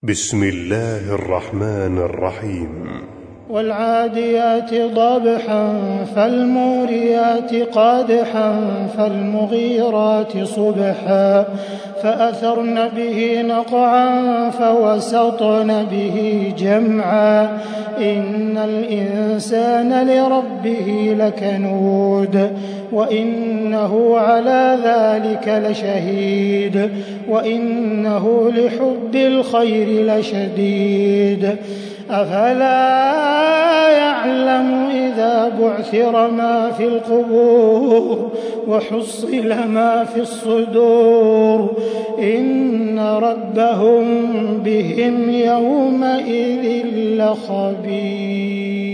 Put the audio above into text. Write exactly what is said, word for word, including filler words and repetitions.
بسم الله الرحمن الرحيم. والعاديات ضبحا فالموريات قادحا فالمغيرات صبحا فأثرن به نقعا فوسطن به جمعا إن الإنسان لربه لكنود وإنه على ذلك لشهيد وإنه لحب الخير لشديد أفلا يعلم إذا بعثر ما في القبور وحصل ما في الصدور إن ربهم بهم يومئذ لخبير.